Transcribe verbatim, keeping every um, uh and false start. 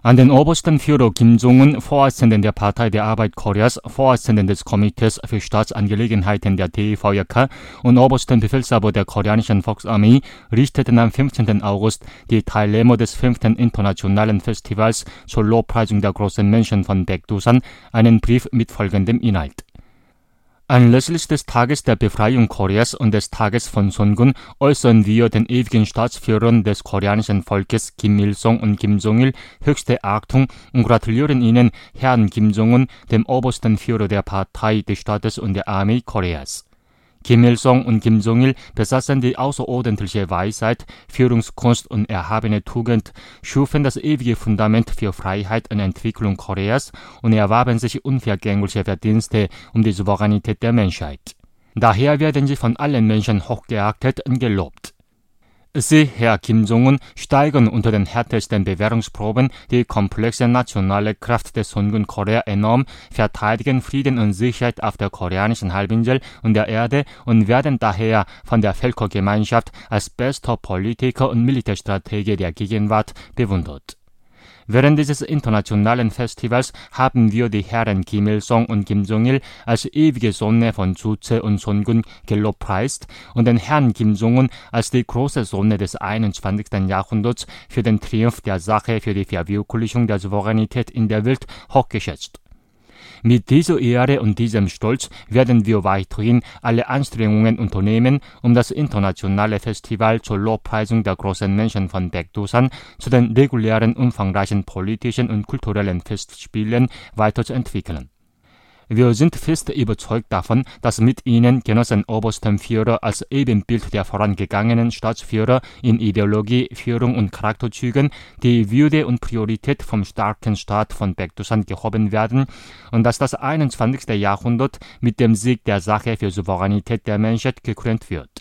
An den obersten Führer Kim Jong-un, Vorsitzenden der Partei der Arbeit Koreas, Vorsitzenden des Komitees für Staatsangelegenheiten der D V J K und obersten Befehlshaber der koreanischen Volksarmee richteten am fünfzehnten August die Teilnehmer des fünften internationalen Festivals zur Lobpreisung der großen Menschen von Baekdusan einen Brief mit folgendem Inhalt. Anlässlich des Tages der Befreiung Koreas und des Tages von Songun äußern wir den ewigen Staatsführern des koreanischen Volkes Kim Il-sung und Kim Jong-il höchste Achtung und gratulieren Ihnen, Herrn Kim Jong-un, dem obersten Führer der Partei des Staates und der Armee Koreas. Kim Il-sung und Kim Jong-il besaßen die außerordentliche Weisheit, Führungskunst und erhabene Tugend, schufen das ewige Fundament für Freiheit und Entwicklung Koreas und erwarben sich unvergängliche Verdienste um die Souveränität der Menschheit. Daher werden sie von allen Menschen hochgeachtet und gelobt. Sie, Herr Kim Jong-un, steigern unter den härtesten Bewährungsproben die komplexe nationale Kraft des Songun Korea enorm, verteidigen Frieden und Sicherheit auf der koreanischen Halbinsel und der Erde und werden daher von der Völkergemeinschaft als bester Politiker und Militärstratege der Gegenwart bewundert. Während dieses internationalen Festivals haben wir die Herren Kim Il-sung und Kim Jong-il als ewige Sonne von Juche und Songun gelobpreist und den Herrn Kim Jong-un als die große Sonne des einundzwanzigsten Jahrhunderts für den Triumph der Sache für die Verwirklichung der Souveränität in der Welt hochgeschätzt. Mit dieser Ehre und diesem Stolz werden wir weiterhin alle Anstrengungen unternehmen, um das internationale Festival zur Lobpreisung der großen Menschen von Baekdusan zu den regulären, umfangreichen politischen und kulturellen Festspielen weiterzuentwickeln. Wir sind fest überzeugt davon, dass mit ihnen Genossen obersten Führer als Ebenbild der vorangegangenen Staatsführer in Ideologie, Führung und Charakterzügen die Würde und Priorität vom starken Staat von Baekdusan gehoben werden und dass das einundzwanzigste Jahrhundert mit dem Sieg der Sache für Souveränität der Menschheit gekrönt wird.